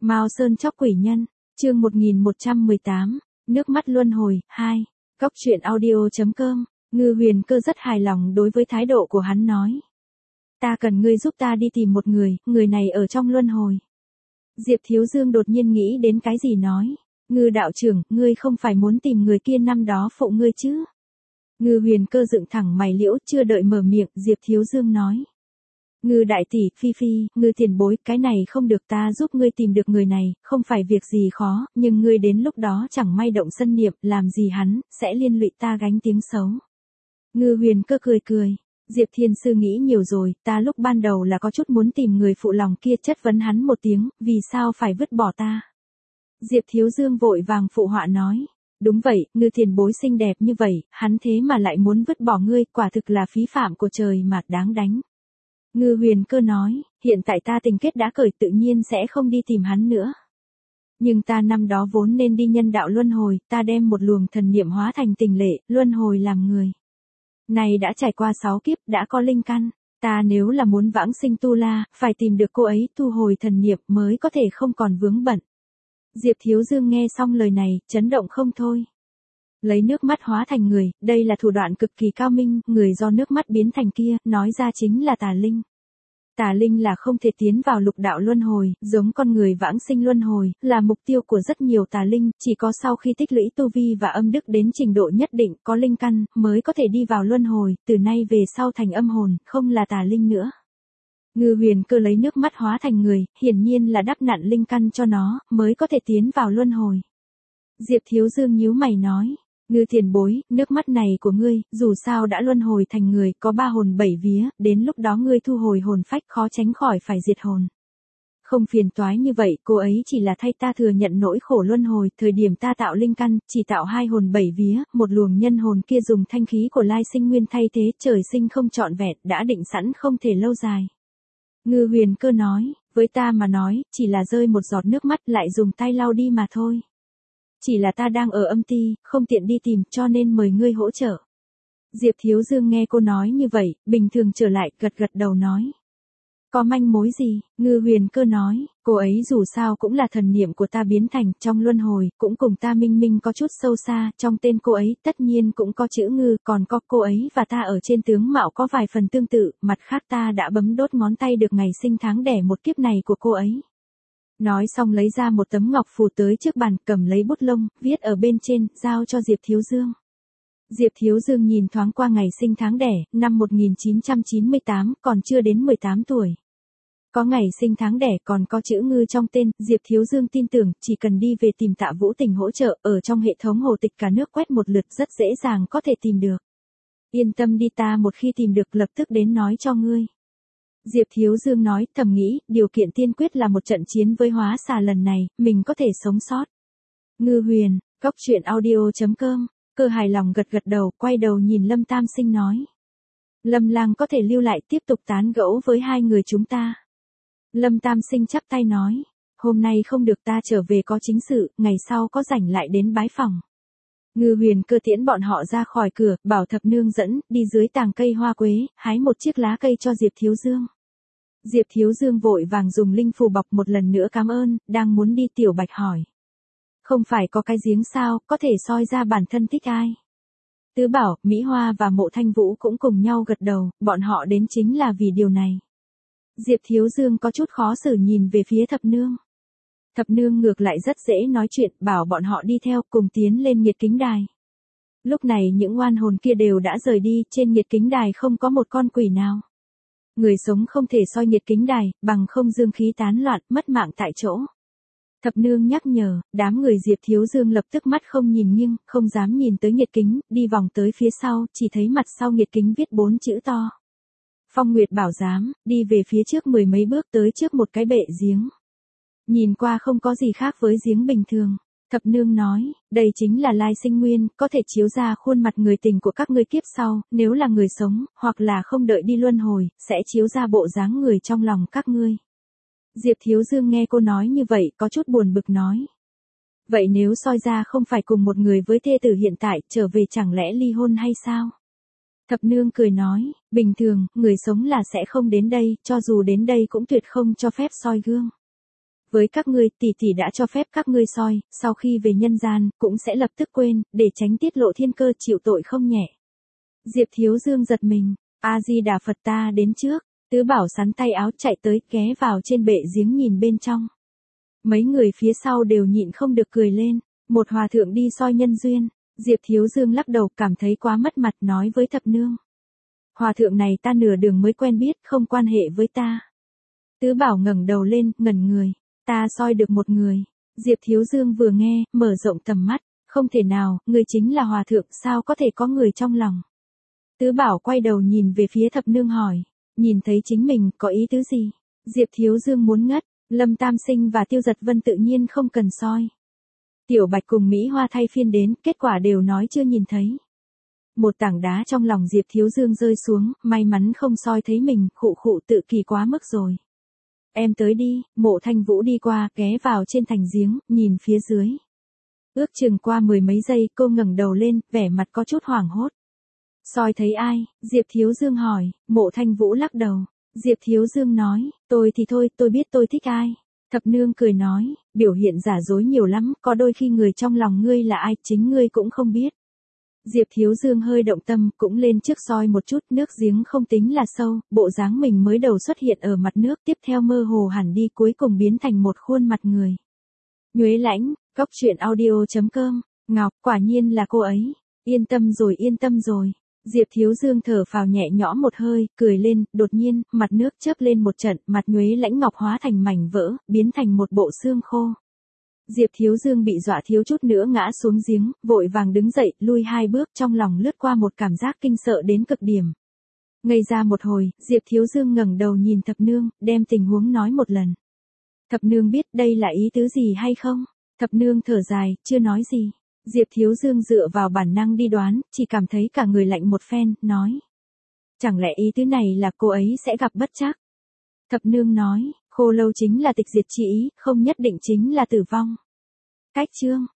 Mao Sơn chóc quỷ nhân, chương 1118, nước mắt luân hồi, 2. Cóc truyện audio.com, Ngư Huyền Cơ rất hài lòng đối với thái độ của hắn nói. Ta cần ngươi giúp ta đi tìm một người này ở trong luân hồi. Diệp Thiếu Dương đột nhiên nghĩ đến cái gì nói. Ngư đạo trưởng, ngươi không phải muốn tìm người kia năm đó phụ ngươi chứ? Ngư Huyền Cơ dựng thẳng mày liễu, chưa đợi mở miệng, Diệp Thiếu Dương nói. Ngư đại tỷ, phi, Ngư tiền bối, cái này không được, ta giúp ngươi tìm được người này, không phải việc gì khó, nhưng ngươi đến lúc đó chẳng may động sân niệm, làm gì hắn, sẽ liên lụy ta gánh tiếng xấu. Ngư Huyền Cơ cười. Diệp Thiên Sư nghĩ nhiều rồi, ta lúc ban đầu là có chút muốn tìm người phụ lòng kia, chất vấn hắn một tiếng, vì sao phải vứt bỏ ta. Diệp Thiếu Dương vội vàng phụ họa nói. Đúng vậy, Ngư tiền bối xinh đẹp như vậy, hắn thế mà lại muốn vứt bỏ ngươi, quả thực là phí phạm của trời mà đáng đánh. Ngư Huyền Cơ nói, hiện tại ta tình kết đã cởi, tự nhiên sẽ không đi tìm hắn nữa. Nhưng ta năm đó vốn nên đi nhân đạo luân hồi, ta đem một luồng thần niệm hóa thành tình lệ, luân hồi làm người. Này đã trải qua 6 kiếp, đã có linh căn, ta nếu là muốn vãng sinh tu la, phải tìm được cô ấy thu hồi thần niệm mới có thể không còn vướng bận. Diệp Thiếu Dương nghe xong lời này, chấn động không thôi. Lấy nước mắt hóa thành người, đây là thủ đoạn cực kỳ cao minh, người do nước mắt biến thành kia, nói ra chính là tà linh. Tà linh là không thể tiến vào lục đạo luân hồi, giống con người vãng sinh luân hồi, là mục tiêu của rất nhiều tà linh, chỉ có sau khi tích lũy tu vi và âm đức đến trình độ nhất định, có linh căn, mới có thể đi vào luân hồi, từ nay về sau thành âm hồn, không là tà linh nữa. Ngư Huyền Cơ lấy nước mắt hóa thành người, hiển nhiên là đắp nặn linh căn cho nó, mới có thể tiến vào luân hồi. Diệp Thiếu Dương nhíu mày nói. Ngư tiền bối, nước mắt này của ngươi, dù sao đã luân hồi thành người, có 3 hồn 7 vía, đến lúc đó ngươi thu hồi hồn phách khó tránh khỏi phải diệt hồn. Không phiền toái như vậy, cô ấy chỉ là thay ta thừa nhận nỗi khổ luân hồi, thời điểm ta tạo linh căn, chỉ tạo 2 hồn 7 vía, một luồng nhân hồn kia dùng thanh khí của lai sinh nguyên thay thế, trời sinh không trọn vẹn, đã định sẵn không thể lâu dài. Ngư Huyền Cơ nói, với ta mà nói, chỉ là rơi một giọt nước mắt lại dùng tay lau đi mà thôi. Chỉ là ta đang ở âm ti, không tiện đi tìm, cho nên mời ngươi hỗ trợ. Diệp Thiếu Dương nghe cô nói như vậy, bình thường trở lại, gật đầu nói. Có manh mối gì? Ngư Huyền Cơ nói, cô ấy dù sao cũng là thần niệm của ta biến thành, trong luân hồi, cũng cùng ta minh có chút sâu xa, trong tên cô ấy, tất nhiên cũng có chữ Ngư, còn có cô ấy và ta ở trên tướng mạo có vài phần tương tự, mặt khác ta đã bấm đốt ngón tay được ngày sinh tháng đẻ một kiếp này của cô ấy. Nói xong lấy ra một tấm ngọc phù tới trước bàn, cầm lấy bút lông, viết ở bên trên, giao cho Diệp Thiếu Dương. Diệp Thiếu Dương nhìn thoáng qua ngày sinh tháng đẻ, năm 1998, còn chưa đến 18 tuổi. Có ngày sinh tháng đẻ còn có chữ Ngư trong tên, Diệp Thiếu Dương tin tưởng, chỉ cần đi về tìm Tạ Vũ Tình hỗ trợ, ở trong hệ thống hồ tịch cả nước quét một lượt rất dễ dàng có thể tìm được. Yên tâm đi, ta một khi tìm được lập tức đến nói cho ngươi. Diệp Thiếu Dương nói, thầm nghĩ, điều kiện tiên quyết là một trận chiến với hóa xà lần này, mình có thể sống sót. Ngư Huyền, Cóc truyện audio.com, Cơ hài lòng gật đầu, quay đầu nhìn Lâm Tam Sinh nói. Lâm Lang có thể lưu lại tiếp tục tán gẫu với hai người chúng ta. Lâm Tam Sinh chắp tay nói, hôm nay không được, ta trở về có chính sự, ngày sau có rảnh lại đến bái phòng. Ngư Huyền Cơ tiễn bọn họ ra khỏi cửa, bảo Thập Nương dẫn, đi dưới tàng cây hoa quế, hái một chiếc lá cây cho Diệp Thiếu Dương. Diệp Thiếu Dương vội vàng dùng linh phù bọc một lần nữa cảm ơn, đang muốn đi Tiểu Bạch hỏi. Không phải có cái giếng sao, có thể soi ra bản thân thích ai. Tứ Bảo, Mỹ Hoa và Mộ Thanh Vũ cũng cùng nhau gật đầu, bọn họ đến chính là vì điều này. Diệp Thiếu Dương có chút khó xử nhìn về phía Thập Nương. Thập Nương ngược lại rất dễ nói chuyện, bảo bọn họ đi theo, cùng tiến lên Nhiệt Kính Đài. Lúc này những oan hồn kia đều đã rời đi, trên Nhiệt Kính Đài không có một con quỷ nào. Người sống không thể soi Nhiệt Kính Đài, bằng không dương khí tán loạn, mất mạng tại chỗ. Thập Nương nhắc nhở, đám người Diệp Thiếu Dương lập tức mắt không nhìn nghiêng, không dám nhìn tới Nhiệt Kính, đi vòng tới phía sau, chỉ thấy mặt sau Nhiệt Kính viết 4 chữ to. Phong Nguyệt Bảo Giám, đi về phía trước 10 mấy bước tới trước một cái bệ giếng. Nhìn qua không có gì khác với giếng bình thường. Thập Nương nói, đây chính là lai sinh nguyên, có thể chiếu ra khuôn mặt người tình của các ngươi kiếp sau, nếu là người sống, hoặc là không đợi đi luân hồi, sẽ chiếu ra bộ dáng người trong lòng các ngươi. Diệp Thiếu Dương nghe cô nói như vậy, có chút buồn bực nói. Vậy nếu soi ra không phải cùng một người với thê tử hiện tại, trở về chẳng lẽ ly hôn hay sao? Thập Nương cười nói, bình thường, người sống là sẽ không đến đây, cho dù đến đây cũng tuyệt không cho phép soi gương. Với các ngươi, tỷ tỷ đã cho phép các ngươi soi, sau khi về nhân gian, cũng sẽ lập tức quên, để tránh tiết lộ thiên cơ chịu tội không nhẹ. Diệp Thiếu Dương giật mình, A-di-đà Phật, ta đến trước. Tứ Bảo sắn tay áo chạy tới, ghé vào trên bệ giếng nhìn bên trong. Mấy người phía sau đều nhịn không được cười lên. Một hòa thượng đi soi nhân duyên. Diệp Thiếu Dương lắc đầu, cảm thấy quá mất mặt, nói với thập nương. Hòa thượng này ta nửa đường mới quen biết, không quan hệ với ta. Tứ Bảo ngẩng đầu lên, ngẩn người. Ta soi được một người. Diệp Thiếu Dương vừa nghe, mở rộng tầm mắt. Không thể nào, người chính là hòa thượng, sao có thể có người trong lòng. Tứ Bảo quay đầu nhìn về phía thập nương hỏi. Nhìn thấy chính mình, có ý tứ gì? Diệp Thiếu Dương muốn ngất. Lâm Tam Sinh và Tiêu Giật Vân tự nhiên không cần soi. Tiểu Bạch cùng Mỹ Hoa thay phiên đến, kết quả đều nói chưa nhìn thấy. Một tảng đá trong lòng Diệp Thiếu Dương rơi xuống, may mắn không soi thấy mình, khụ khụ tự kỳ quá mức rồi. Em tới đi, Mộ Thanh Vũ đi qua, ghé vào trên thành giếng, nhìn phía dưới. Ước chừng qua 10 mấy giây, cô ngẩng đầu lên, vẻ mặt có chút hoảng hốt. Soi thấy ai? Diệp Thiếu Dương hỏi. Mộ Thanh Vũ lắc đầu. Diệp Thiếu Dương nói, tôi thì thôi, tôi biết tôi thích ai. Thập nương cười nói, biểu hiện giả dối nhiều lắm, có đôi khi người trong lòng ngươi là ai, chính ngươi cũng không biết. Diệp Thiếu Dương hơi động tâm, cũng lên trước soi một chút, nước giếng không tính là sâu, bộ dáng mình mới đầu xuất hiện ở mặt nước, tiếp theo mơ hồ hẳn đi, cuối cùng biến thành một khuôn mặt người. Nhuế Lãnh, coctruyện.audio.com, Ngọc, quả nhiên là cô ấy. Yên tâm rồi. Diệp Thiếu Dương thở phào nhẹ nhõm một hơi, cười lên, đột nhiên, mặt nước chớp lên một trận, mặt Nhuế Lãnh Ngọc hóa thành mảnh vỡ, biến thành một bộ xương khô. Diệp Thiếu Dương bị dọa thiếu chút nữa ngã xuống giếng, vội vàng đứng dậy, lui 2 bước, trong lòng lướt qua một cảm giác kinh sợ đến cực điểm. Ngây ra một hồi, Diệp Thiếu Dương ngẩng đầu nhìn thập nương, đem tình huống nói một lần. Thập nương biết đây là ý tứ gì hay không? Thập nương thở dài, chưa nói gì. Diệp Thiếu Dương dựa vào bản năng đi đoán, chỉ cảm thấy cả người lạnh một phen, nói. Chẳng lẽ ý tứ này là cô ấy sẽ gặp bất trắc? Thập nương nói, khô lâu chính là tịch diệt chi ý, không nhất định chính là tử vong. Cách chương.